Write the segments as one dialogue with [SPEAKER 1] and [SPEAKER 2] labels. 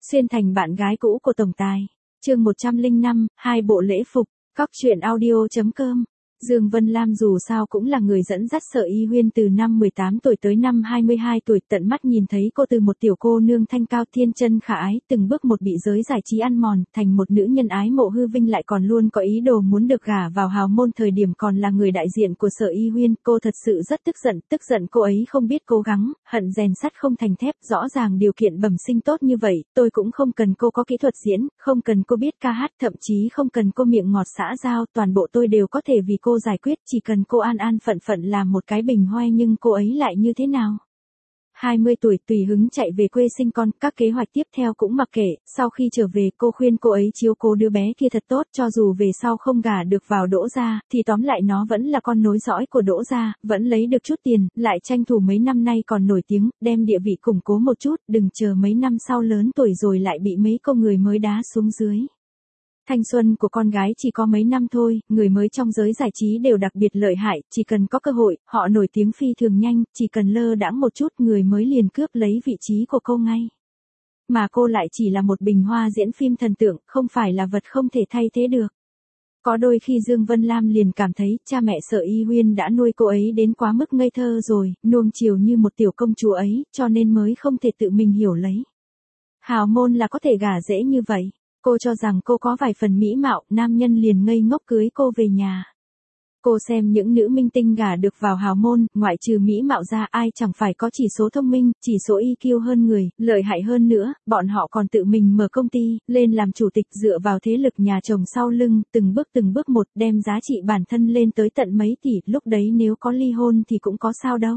[SPEAKER 1] Xuyên thành bạn gái cũ của tổng tài. Chương 105, hai bộ lễ phục. Cóc truyện audio.com. Dương Vân Lam dù sao cũng là người dẫn dắt Sở Y Huyên từ năm 18 tuổi tới năm 22 tuổi, tận mắt nhìn thấy cô từ một tiểu cô nương thanh cao thiên chân khả ái, từng bước một bị giới giải trí ăn mòn, thành một nữ nhân ái mộ hư vinh, lại còn luôn có ý đồ muốn được gả vào hào môn, thời điểm còn là người đại diện của Sở Y Huyên. Cô thật sự rất tức giận cô ấy không biết cố gắng, hận rèn sắt không thành thép. Rõ ràng điều kiện bẩm sinh tốt như vậy, tôi cũng không cần cô có kỹ thuật diễn, không cần cô biết ca hát, thậm chí không cần cô miệng ngọt xã giao, toàn bộ tôi đều có thể vì cô giải quyết, chỉ cần cô an an phận phận làm một cái bình hoa. Nhưng cô ấy lại như thế nào? 20 tuổi tùy hứng chạy về quê sinh con, các kế hoạch tiếp theo cũng mặc kệ. Sau khi trở về, cô khuyên cô ấy chiếu cố đứa bé kia thật tốt, cho dù về sau không gả được vào Đỗ gia, thì tóm lại nó vẫn là con nối dõi của Đỗ gia, vẫn lấy được chút tiền, lại tranh thủ mấy năm nay còn nổi tiếng, đem địa vị củng cố một chút, đừng chờ mấy năm sau lớn tuổi rồi lại bị mấy cô người mới đá xuống dưới. Thanh xuân của con gái chỉ có mấy năm thôi, người mới trong giới giải trí đều đặc biệt lợi hại, chỉ cần có cơ hội, họ nổi tiếng phi thường nhanh, chỉ cần lơ đãng một chút người mới liền cướp lấy vị trí của cô ngay. Mà cô lại chỉ là một bình hoa diễn phim thần tượng, không phải là vật không thể thay thế được. Có đôi khi Dương Vân Lam liền cảm thấy cha mẹ Sở Y Huyên đã nuôi cô ấy đến quá mức ngây thơ rồi, nuông chiều như một tiểu công chúa ấy, cho nên mới không thể tự mình hiểu lấy. Hào môn là có thể gả dễ như vậy. Cô cho rằng cô có vài phần mỹ mạo, nam nhân liền ngây ngốc cưới cô về nhà. Cô xem những nữ minh tinh gả được vào hào môn, ngoại trừ mỹ mạo ra ai chẳng phải có chỉ số thông minh, chỉ số EQ hơn người, lợi hại hơn nữa, bọn họ còn tự mình mở công ty, lên làm chủ tịch, dựa vào thế lực nhà chồng sau lưng, từng bước một đem giá trị bản thân lên tới tận mấy tỷ, lúc đấy nếu có ly hôn thì cũng có sao đâu.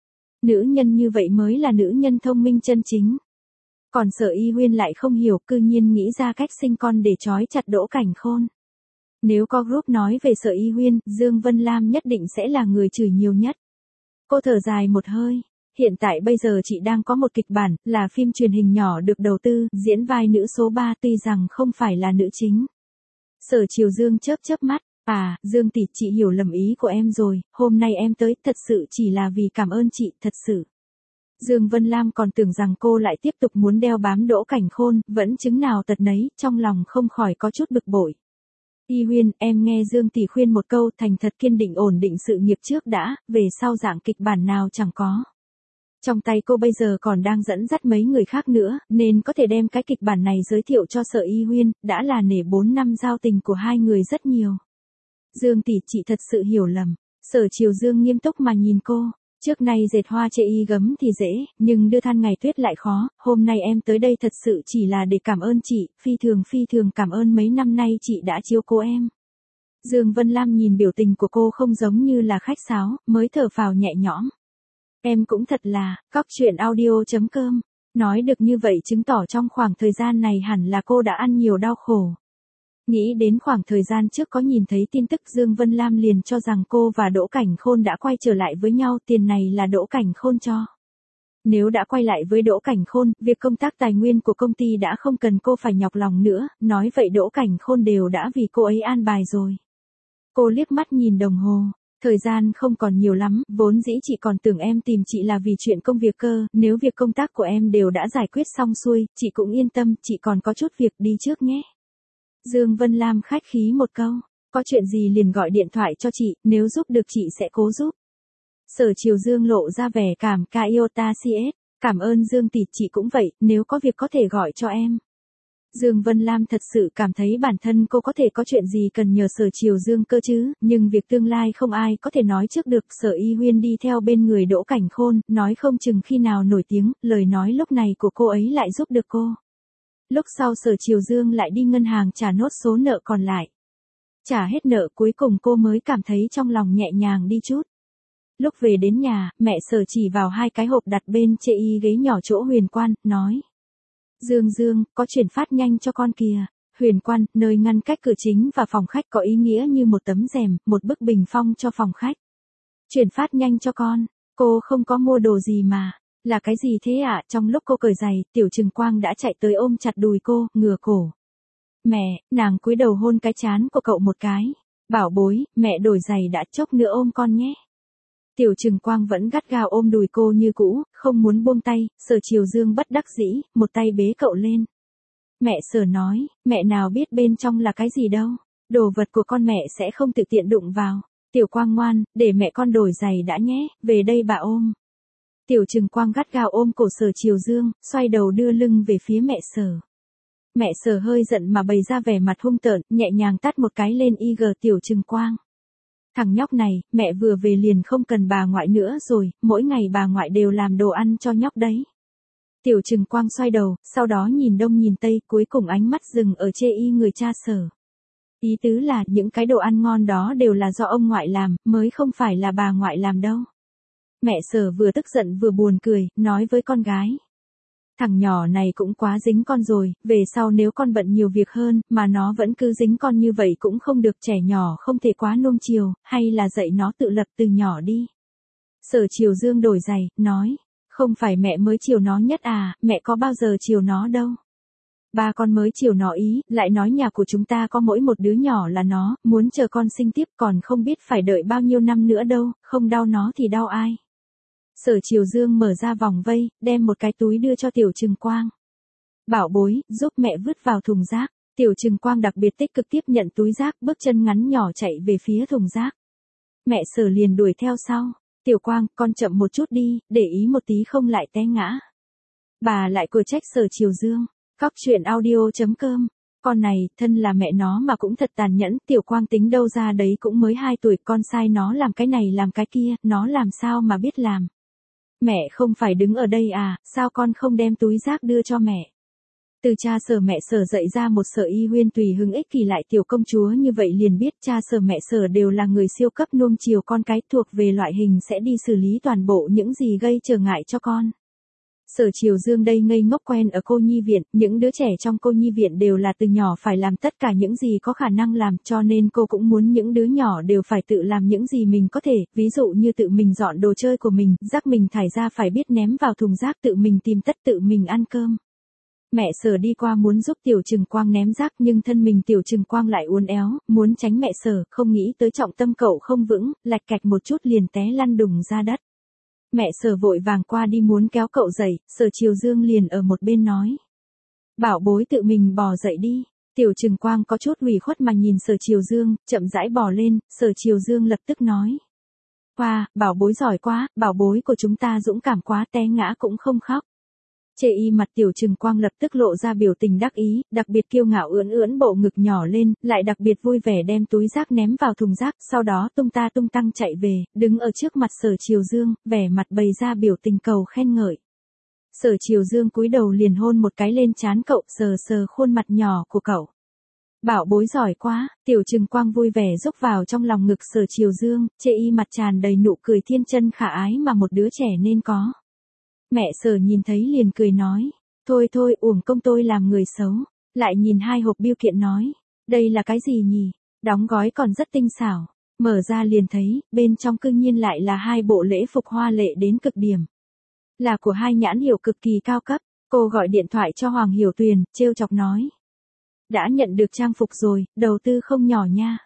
[SPEAKER 1] Nữ nhân như vậy mới là nữ nhân thông minh chân chính. Còn Sở Y Huyên lại không hiểu, cư nhiên nghĩ ra cách sinh con để trói chặt Đỗ Cảnh Khôn. Nếu có group nói về Sở Y Huyên, Dương Vân Lam nhất định sẽ là người chửi nhiều nhất. Cô thở dài một hơi. Hiện tại bây giờ chị đang có một kịch bản, là phim truyền hình nhỏ được đầu tư, diễn vai nữ số 3, tuy rằng không phải là nữ chính. Sở Triều Dương chớp mắt. À, Dương tỷ, chị hiểu lầm ý của em rồi, hôm nay em tới thật sự chỉ là vì cảm ơn chị, thật sự. Dương Vân Lam còn tưởng rằng cô lại tiếp tục muốn đeo bám Đỗ Cảnh Khôn, vẫn chứng nào tật nấy, trong lòng không khỏi có chút bực bội. Y Huyên, em nghe Dương tỷ khuyên một câu, thành thật kiên định ổn định sự nghiệp trước đã, về sau dạng kịch bản nào chẳng có. Trong tay cô bây giờ còn đang dẫn dắt mấy người khác nữa, nên có thể đem cái kịch bản này giới thiệu cho Sở Y Huyên, đã là nể 4 năm giao tình của hai người rất nhiều. Dương tỷ, chị thật sự hiểu lầm. Sở Triều Dương nghiêm túc mà nhìn cô. Trước nay dệt hoa chê y gấm thì dễ, nhưng đưa than ngày tuyết lại khó, hôm nay em tới đây thật sự chỉ là để cảm ơn chị, phi thường cảm ơn mấy năm nay chị đã chiếu cố em. Dương Vân Lam nhìn biểu tình của cô không giống như là khách sáo, mới thở phào nhẹ nhõm. Em cũng thật là, cóc truyện audio.com, nói được như vậy chứng tỏ trong khoảng thời gian này hẳn là cô đã ăn nhiều đau khổ. Nghĩ đến khoảng thời gian trước có nhìn thấy tin tức, Dương Vân Lam liền cho rằng cô và Đỗ Cảnh Khôn đã quay trở lại với nhau, tiền này là Đỗ Cảnh Khôn cho. Nếu đã quay lại với Đỗ Cảnh Khôn, việc công tác tài nguyên của công ty đã không cần cô phải nhọc lòng nữa, nói vậy Đỗ Cảnh Khôn đều đã vì cô ấy an bài rồi. Cô liếc mắt nhìn đồng hồ, thời gian không còn nhiều lắm, vốn dĩ chị còn tưởng em tìm chị là vì chuyện công việc cơ, nếu việc công tác của em đều đã giải quyết xong xuôi, chị cũng yên tâm, chị còn có chút việc đi trước nhé. Dương Vân Lam khách khí một câu, có chuyện gì liền gọi điện thoại cho chị, nếu giúp được chị sẽ cố giúp. Sở Triều Dương lộ ra vẻ cảm Iota CS, cảm ơn Dương tỷ, chị cũng vậy, nếu có việc có thể gọi cho em. Dương Vân Lam thật sự cảm thấy bản thân cô có thể có chuyện gì cần nhờ Sở Triều Dương cơ chứ, nhưng việc tương lai không ai có thể nói trước được. Sở Y Huyên đi theo bên người Đỗ Cảnh Khôn, nói không chừng khi nào nổi tiếng, lời nói lúc này của cô ấy lại giúp được cô. Lúc sau Sở Triều Dương lại đi ngân hàng trả nốt số nợ còn lại. Trả hết nợ cuối cùng cô mới cảm thấy trong lòng nhẹ nhàng đi chút. Lúc về đến nhà, mẹ Sở chỉ vào hai cái hộp đặt bên chê y ghế nhỏ chỗ Huyền Quan, nói. Dương, có chuyển phát nhanh cho con kìa. Huyền Quan, nơi ngăn cách cửa chính và phòng khách có ý nghĩa như một tấm rèm, một bức bình phong cho phòng khách. Chuyển phát nhanh cho con, cô không có mua đồ gì mà. Là cái gì thế ạ? Trong lúc cô cởi giày, Tiểu Trừng Quang đã chạy tới ôm chặt đùi cô, ngửa cổ. Mẹ, nàng cúi đầu hôn cái trán của cậu một cái. Bảo bối, mẹ đổi giày đã, chốc nữa ôm con nhé. Tiểu Trừng Quang vẫn gắt gao ôm đùi cô như cũ, không muốn buông tay. Sở Triều Dương bất đắc dĩ, một tay bế cậu lên. Mẹ Sở nói, mẹ nào biết bên trong là cái gì đâu. Đồ vật của con mẹ sẽ không tự tiện đụng vào. Tiểu Quang ngoan, để mẹ con đổi giày đã nhé, về đây bà ôm. Tiểu Trừng Quang gắt gao ôm cổ Sở Triều Dương, xoay đầu đưa lưng về phía mẹ Sở. Mẹ Sở hơi giận mà bày ra vẻ mặt hung tợn, nhẹ nhàng tát một cái lên IG Tiểu Trừng Quang. Thằng nhóc này, mẹ vừa về liền không cần bà ngoại nữa rồi, mỗi ngày bà ngoại đều làm đồ ăn cho nhóc đấy. Tiểu Trừng Quang xoay đầu, sau đó nhìn đông nhìn tây, cuối cùng ánh mắt dừng ở chê y người cha Sở. Ý tứ là những cái đồ ăn ngon đó đều là do ông ngoại làm, mới không phải là bà ngoại làm đâu. Mẹ Sở vừa tức giận vừa buồn cười, nói với con gái. Thằng nhỏ này cũng quá dính con rồi, về sau nếu con bận nhiều việc hơn, mà nó vẫn cứ dính con như vậy cũng không được, trẻ nhỏ không thể quá nuông chiều, hay là dạy nó tự lập từ nhỏ đi. Sở Triều Dương đổi giày, nói, không phải mẹ mới chiều nó nhất à, mẹ có bao giờ chiều nó đâu. Ba con mới chiều nó ý, lại nói nhà của chúng ta có mỗi một đứa nhỏ là nó, muốn chờ con sinh tiếp còn không biết phải đợi bao nhiêu năm nữa đâu, không đau nó thì đau ai. Sở Triều Dương mở ra vòng vây, đem một cái túi đưa cho Tiểu Trừng Quang. Bảo bối, giúp mẹ vứt vào thùng rác. Tiểu Trừng Quang đặc biệt tích cực tiếp nhận túi rác, bước chân ngắn nhỏ chạy về phía thùng rác. Mẹ Sở liền đuổi theo sau. Tiểu Quang, con chậm một chút đi, để ý một tí không lại té ngã. Bà lại cười trách Sở Triều Dương. Cóc truyện audio.com. Con này, thân là mẹ nó mà cũng thật tàn nhẫn, Tiểu Quang tính đâu ra đấy cũng mới 2 tuổi, con sai nó làm cái này làm cái kia, nó làm sao mà biết làm. Mẹ không phải đứng ở đây à, sao con không đem túi rác đưa cho mẹ. Từ cha Sở mẹ Sở dạy ra một Sở Y Huyên tùy hứng ích kỷ lại tiểu công chúa như vậy liền biết cha Sở mẹ Sở đều là người siêu cấp nuông chiều con cái, thuộc về loại hình sẽ đi xử lý toàn bộ những gì gây trở ngại cho con. Sở Triều Dương đây ngây ngốc quen ở cô nhi viện, những đứa trẻ trong cô nhi viện đều là từ nhỏ phải làm tất cả những gì có khả năng làm, cho nên cô cũng muốn những đứa nhỏ đều phải tự làm những gì mình có thể, ví dụ như tự mình dọn đồ chơi của mình, rác mình thải ra phải biết ném vào thùng rác, tự mình tìm tất, tự mình ăn cơm. Mẹ Sở đi qua muốn giúp Tiểu Trừng Quang ném rác nhưng thân mình Tiểu Trừng Quang lại uốn éo, muốn tránh mẹ Sở, không nghĩ tới trọng tâm cậu không vững, lạch cạch một chút liền té lăn đùng ra đất. Mẹ Sở vội vàng qua đi muốn kéo cậu dậy, Sở Triều Dương liền ở một bên nói. Bảo bối tự mình bò dậy đi. Tiểu Trừng Quang có chút ủy khuất mà nhìn Sở Triều Dương, chậm rãi bò lên, Sở Triều Dương lập tức nói. Wow, bảo bối giỏi quá, bảo bối của chúng ta dũng cảm quá, té ngã cũng không khóc. Chê y mặt Tiểu Trừng Quang lập tức lộ ra biểu tình đắc ý, đặc biệt kiêu ngạo ưỡn ưỡn bộ ngực nhỏ lên, lại đặc biệt vui vẻ đem túi rác ném vào thùng rác, sau đó tung ta tung tăng chạy về, đứng ở trước mặt Sở Triều Dương, vẻ mặt bày ra biểu tình cầu khen ngợi. Sở Triều Dương cúi đầu liền hôn một cái lên trán cậu, sờ sờ khuôn mặt nhỏ của cậu. Bảo bối giỏi quá, Tiểu Trừng Quang vui vẻ rúc vào trong lòng ngực Sở Triều Dương, chê y mặt tràn đầy nụ cười thiên chân khả ái mà một đứa trẻ nên có. Mẹ Sở nhìn thấy liền cười nói, thôi thôi uổng công tôi làm người xấu, lại nhìn 2 hộp bưu kiện nói, đây là cái gì nhỉ, đóng gói còn rất tinh xảo, mở ra liền thấy, bên trong cương nhiên lại là 2 bộ lễ phục hoa lệ đến cực điểm. Là của 2 nhãn hiệu cực kỳ cao cấp, cô gọi điện thoại cho Hoàng Hiểu Tuyền, trêu chọc nói. Đã nhận được trang phục rồi, đầu tư không nhỏ nha.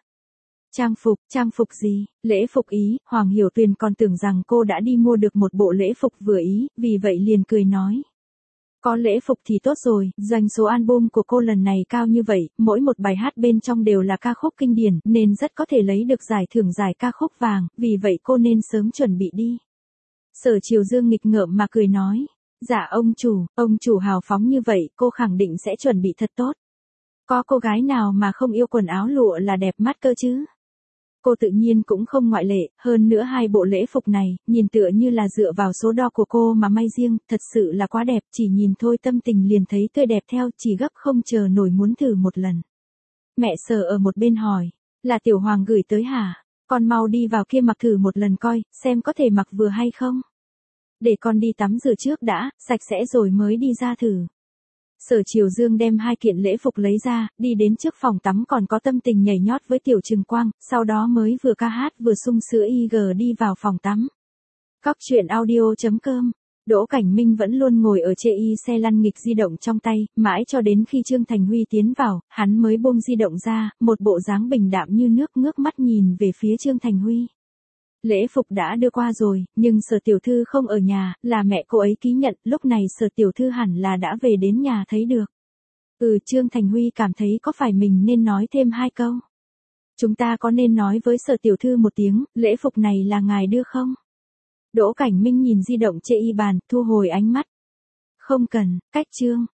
[SPEAKER 1] Trang phục gì, lễ phục ý, Hoàng Hiểu Tuyền còn tưởng rằng cô đã đi mua được một bộ lễ phục vừa ý, vì vậy liền cười nói. Có lễ phục thì tốt rồi, doanh số album của cô lần này cao như vậy, mỗi một bài hát bên trong đều là ca khúc kinh điển, nên rất có thể lấy được giải thưởng giải ca khúc vàng, vì vậy cô nên sớm chuẩn bị đi. Sở Triều Dương nghịch ngợm mà cười nói. Dạ ông chủ hào phóng như vậy, cô khẳng định sẽ chuẩn bị thật tốt. Có cô gái nào mà không yêu quần áo lụa là đẹp mắt cơ chứ? Cô tự nhiên cũng không ngoại lệ, hơn nữa 2 bộ lễ phục này, nhìn tựa như là dựa vào số đo của cô mà may riêng, thật sự là quá đẹp, chỉ nhìn thôi tâm tình liền thấy tươi đẹp theo, chỉ gấp không chờ nổi muốn thử một lần. Mẹ Sở ở một bên hỏi, là Tiểu Hoàng gửi tới hả? Con mau đi vào kia mặc thử một lần coi, xem có thể mặc vừa hay không? Để con đi tắm rửa trước đã, sạch sẽ rồi mới đi ra thử. Sở Triều Dương đem 2 kiện lễ phục lấy ra, đi đến trước phòng tắm còn có tâm tình nhảy nhót với Tiểu Trừng Quang, sau đó mới vừa ca hát vừa sung sữa IG đi vào phòng tắm. Cóc truyện audio.com. Đỗ Cảnh Minh vẫn luôn ngồi ở chê y xe lăn nghịch di động trong tay, mãi cho đến khi Trương Thành Huy tiến vào, hắn mới buông di động ra, một bộ dáng bình đạm như nước, ngước mắt nhìn về phía Trương Thành Huy. Lễ phục đã đưa qua rồi, nhưng Sở tiểu thư không ở nhà, là mẹ cô ấy ký nhận, lúc này Sở tiểu thư hẳn là đã về đến nhà thấy được. Trương Thành Huy cảm thấy có phải mình nên nói thêm 2 câu. Chúng ta có nên nói với Sở tiểu thư một tiếng, lễ phục này là ngài đưa không? Đỗ Cảnh Minh nhìn di động chê y bàn, thu hồi ánh mắt. Không cần, cách Trương.